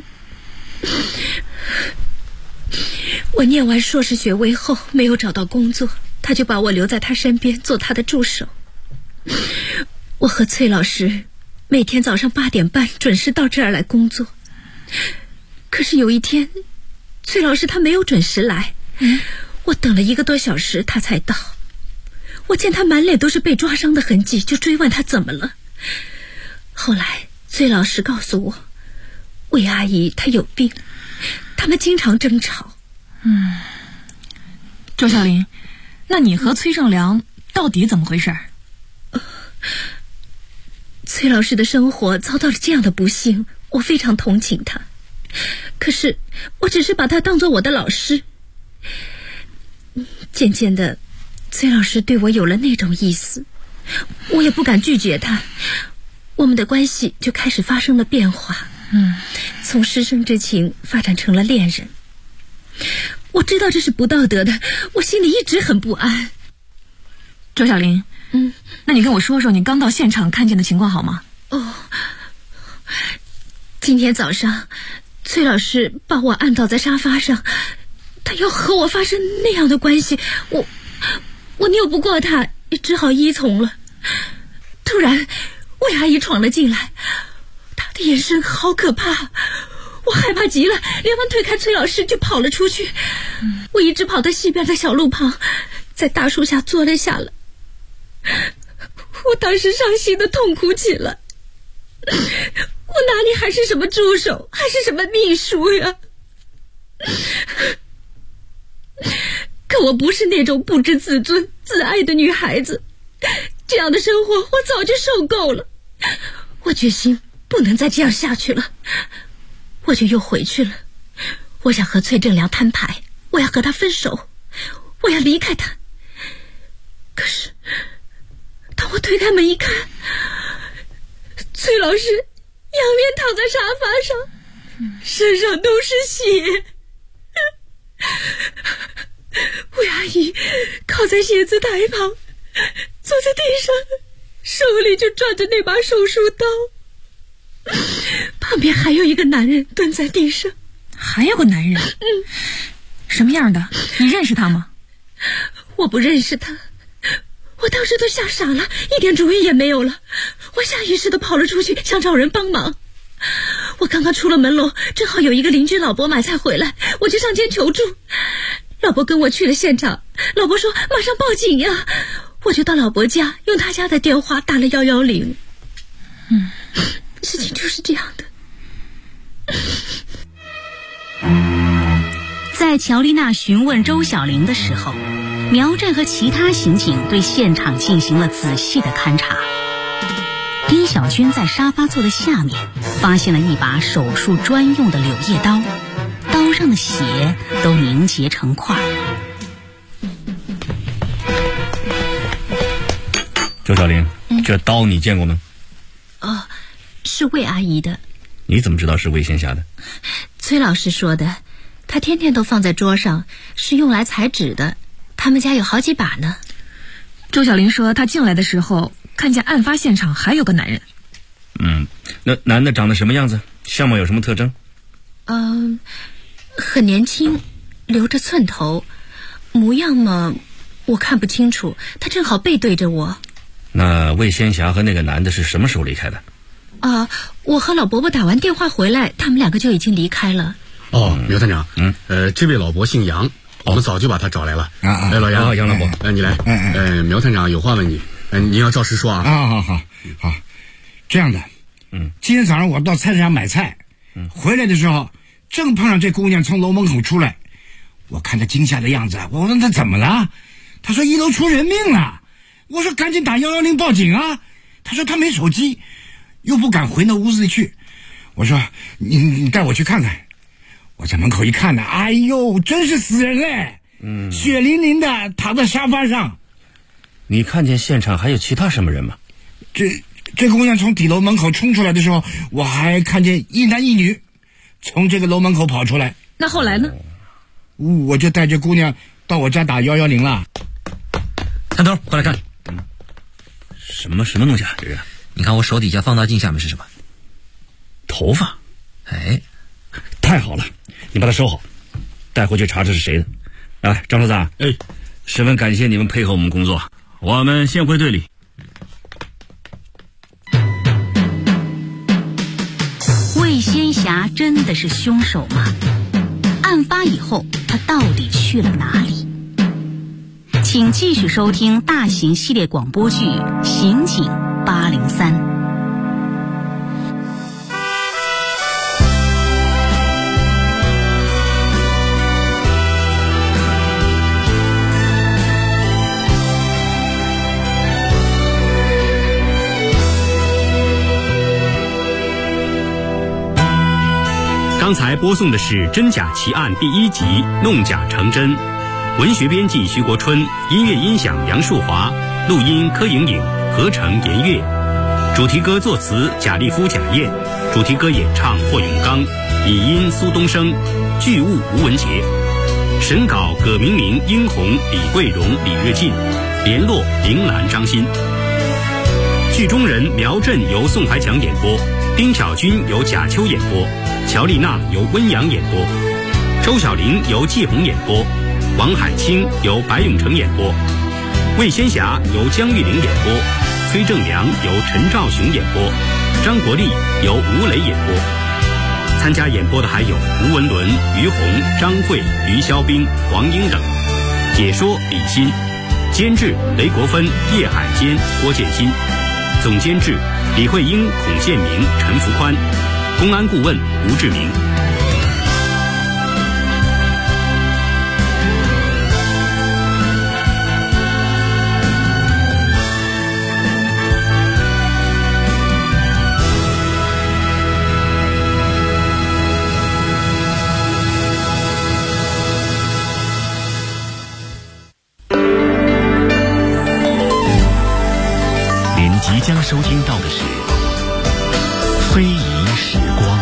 S24: 我念完硕士学位后没有找到工作，他就把我留在他身边做他的助手。我和崔老师每天早上8点半准时到这儿来工作。可是有一天，崔老师他没有准时来，我等了1个多小时他才到。我见他满脸都是被抓伤的痕迹，就追问他怎么了。后来崔老师告诉我，魏阿姨她有病，他们经常争吵。
S15: 周小玲，那你和崔正良到底怎么回事？
S24: 崔老师的生活遭到了这样的不幸，我非常同情他，可是我只是把他当作我的老师。渐渐的，崔老师对我有了那种意思，我也不敢拒绝他，我们的关系就开始发生了变化。从师生之情发展成了恋人。我知道这是不道德的，我心里一直很不安。
S15: 周小玲，那你跟我说说你刚到现场看见的情况好吗？
S24: 今天早上崔老师把我按倒在沙发上，他要和我发生那样的关系，我拗不过他，也只好依从了。突然魏阿姨闯了进来，她的眼神好可怕，我害怕极了，连忙推开崔老师就跑了出去。我一直跑到西边的小路旁，在大树下坐了下来。我当时伤心的痛哭起来，我哪里还是什么助手，还是什么秘书呀？可我不是那种不知自尊自爱的女孩子，这样的生活我早就受够了。我决心不能再这样下去了，我就又回去了。我想和崔正良摊牌，我要和他分手，我要离开他。可是当我推开门一看，崔老师仰面躺在沙发上，身上都是血。魏阿姨靠在写字台旁，坐在地上，手里就攥着那把手术刀。 旁边还有一个男人蹲在地上。
S15: 还有个男人？什么样的？你认识他吗？
S24: 我不认识他，我当时都吓傻了，一点主意也没有了。我下意识地跑了出去，想找人帮忙。我刚刚出了门楼，正好有一个邻居老伯买菜回来，我就上前求助。老伯跟我去了现场，老伯说马上报警呀。我就到老伯家，用他家的电话打了110。事情就是这样的。
S22: 在乔丽娜询问周小玲的时候，苗振和其他刑警对现场进行了仔细的勘查。丁小军在沙发座的下面发现了一把手术专用的柳叶刀，刀上的血都凝结成块。
S18: 周小玲，这刀你见过吗？
S24: 是魏阿姨的。
S18: 你怎么知道是魏仙霞的？
S24: 崔老师说的，他天天都放在桌上，是用来裁纸的。他们家有好几把呢。
S15: 周小玲说，她进来的时候看见案发现场还有个男人。
S18: 那男的长得什么样子？相貌有什么特征？
S24: 很年轻，留着寸头，模样嘛，我看不清楚。他正好背对着我。
S18: 那魏仙霞和那个男的是什么时候离开的？
S24: 我和老伯伯打完电话回来，他们两个就已经离开了。
S23: 苗探长，这位老伯姓杨，我们早就把他找来了。来，老杨，
S18: 杨老伯，
S23: 你来。苗探长有话问你，你要照实说啊。
S21: 好，这样的，今天早上我到菜市场买菜，回来的时候正碰上这姑娘从楼门口出来，我看她惊吓的样子，我问她怎么了，她说1楼出人命了。我说赶紧打110报警啊。她说她没手机，又不敢回那屋子里去。我说你带我去看看。我在门口一看呢，哎呦，真是死人嘞！血淋淋的躺在沙发上。
S18: 你看见现场还有其他什么人吗？
S21: 这姑娘从底楼门口冲出来的时候，我还看见一男一女从这个楼门口跑出来。
S15: 那后来呢？
S21: 我就带着姑娘到我家打110了。
S19: 探头，快来看。
S18: 什么东西啊？这是？
S19: 你看我手底下放大镜下面是什么？
S18: 头发。太好了，你把它收好，带回去查这是谁的。张处长，十分感谢你们配合我们工作，我们先回队里。
S22: 魏仙霞真的是凶手吗？案发以后，他到底去了哪里？请继续收听大型系列广播剧《刑警803》。
S13: 刚才播送的是《真假奇案》第1集《弄假成真》，文学编辑徐国春，音乐音响杨树华，录音柯莹莹，合成严月，主题歌作词贾立夫、贾燕，主题歌演唱霍永刚，拟音苏东升，剧务吴文杰，审稿葛明明、殷红、李桂荣、李跃进，联络林兰、张欣。剧中人苗振由宋怀强演播，丁巧君由贾秋演播，乔丽娜由温阳演播，周小玲由季红演播，王海清由白永成演播，魏仙霞由江玉玲演播，崔正良由陈兆雄演播，张国立由吴磊演播。参加演播的还有吴文伦、于红、张慧、于肖兵、黄英等。解说李欣，监制雷国芬、叶海坚、郭建新，总监制李慧英、孔建明、陈福宽，公安顾问吴志明。
S1: 即将收听到的是《非遗时光》。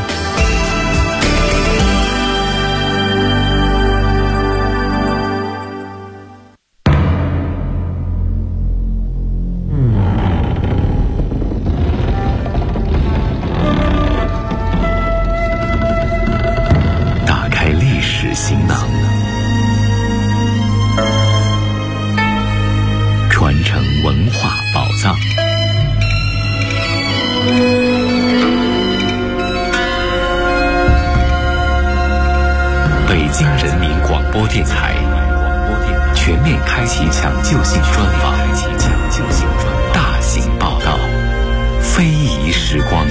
S1: 播电台，全面开启抢救性专访，大型报道，非遗时光。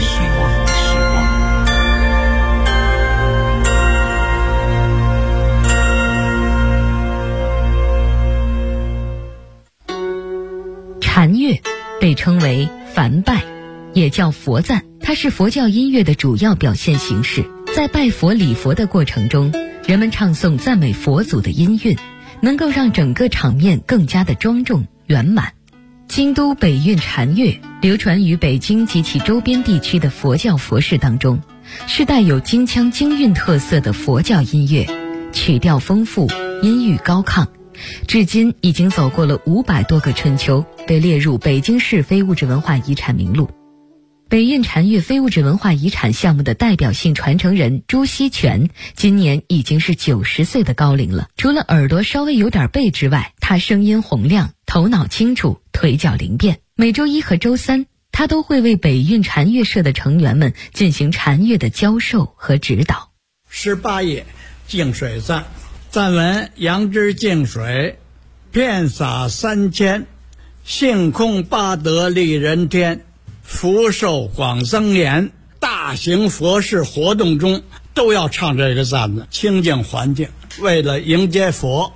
S4: 禅乐被称为梵拜，也叫佛赞，它是佛教音乐的主要表现形式。在拜佛礼佛的过程中，人们唱诵赞美佛祖的音韵，能够让整个场面更加的庄重圆满。京都北韵禅乐流传于北京及其周边地区的佛教佛事当中，是带有京腔京韵特色的佛教音乐，曲调丰富，音域高亢，至今已经走过了500多个春秋，被列入北京市非物质文化遗产名录。北韵禅乐非物质文化遗产项目的代表性传承人朱锡全今年已经是90岁的高龄了。除了耳朵稍微有点背之外，他声音洪亮，头脑清楚，腿脚灵便。每周一和周三，他都会为北韵禅乐社的成员们进行禅乐的教授和指导。
S5: 18页净水赞，赞文：杨枝净水，遍洒3000，性空八德利人天，福寿广增延。大型佛事活动中都要唱这个赞子，清净环境，为了迎接佛。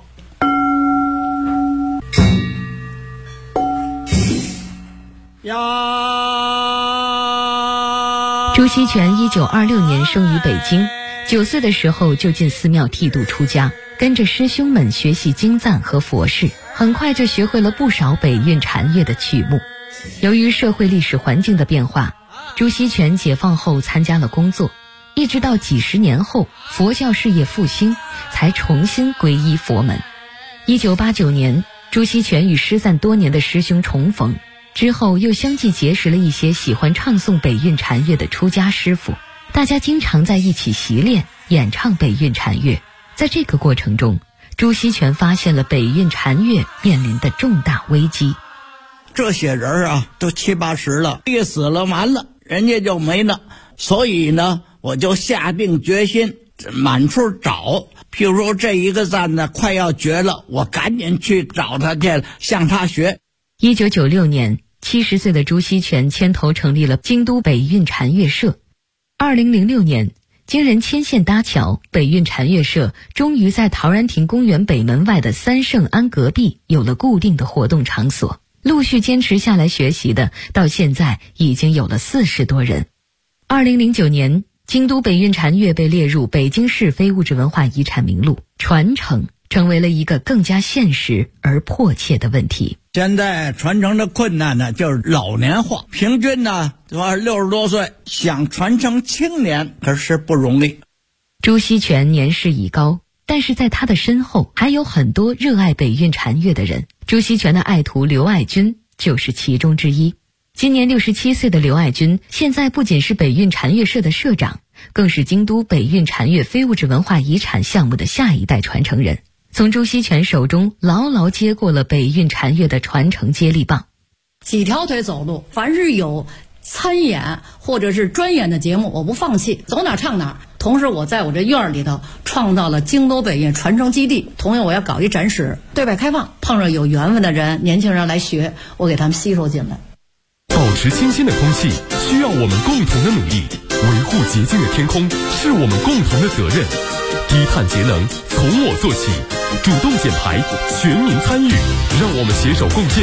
S4: 朱锡全1926年生于北京，9岁的时候就进寺庙剃度出家，跟着师兄们学习经赞和佛事，很快就学会了不少北韵禅乐的曲目。由于社会历史环境的变化，朱锡全解放后参加了工作，一直到几十年后佛教事业复兴，才重新皈依佛门。1989年，朱锡全与失散多年的师兄重逢，之后又相继结识了一些喜欢唱诵北韵禅乐的出家师傅，大家经常在一起习练演唱北韵禅乐。在这个过程中，朱锡全发现了北韵禅乐面临的重大危机。
S5: 这些人啊，都70、80了，一死了完了，人家就没了。所以呢，我就下定决心满处找。譬如说这一个赞呢快要绝了，我赶紧去找他去，向他学。
S4: 1996年，70岁的朱锡全牵头成立了京都北韵禅乐社。2006年，经人牵线搭桥，北韵禅乐社终于在陶然亭公园北门外的三圣庵隔壁有了固定的活动场所。陆续坚持下来学习的，到现在已经有了40多人。2009年，京都北韵禅乐被列入北京市非物质文化遗产名录，传承成为了一个更加现实而迫切的问题。
S5: 现在传承的困难呢，就是老年化，平均呢60多岁，想传承青年可是不容易。
S4: 朱锡全年事已高，但是在他的身后还有很多热爱北韵禅乐的人。朱锡全的爱徒刘爱军就是其中之一。今年67岁的刘爱军，现在不仅是北韵禅乐社的社长，更是京都北韵禅乐非物质文化遗产项目的下一代传承人，从朱锡全手中牢牢接过了北韵禅乐的传承接力棒。
S7: 几条腿走路，凡是有参演或者是专演的节目，我不放弃，走哪唱哪。同时我在我这院里头创造了京都北韵传承基地，同样我要搞一展示，对外开放，碰上有缘分的人，年轻人来学，我给他们吸收进来。
S1: 保持清新的空气需要我们共同的努力，维护洁净的天空是我们共同的责任。低碳节能从我做起，主动减排，全民参与，让我们携手共建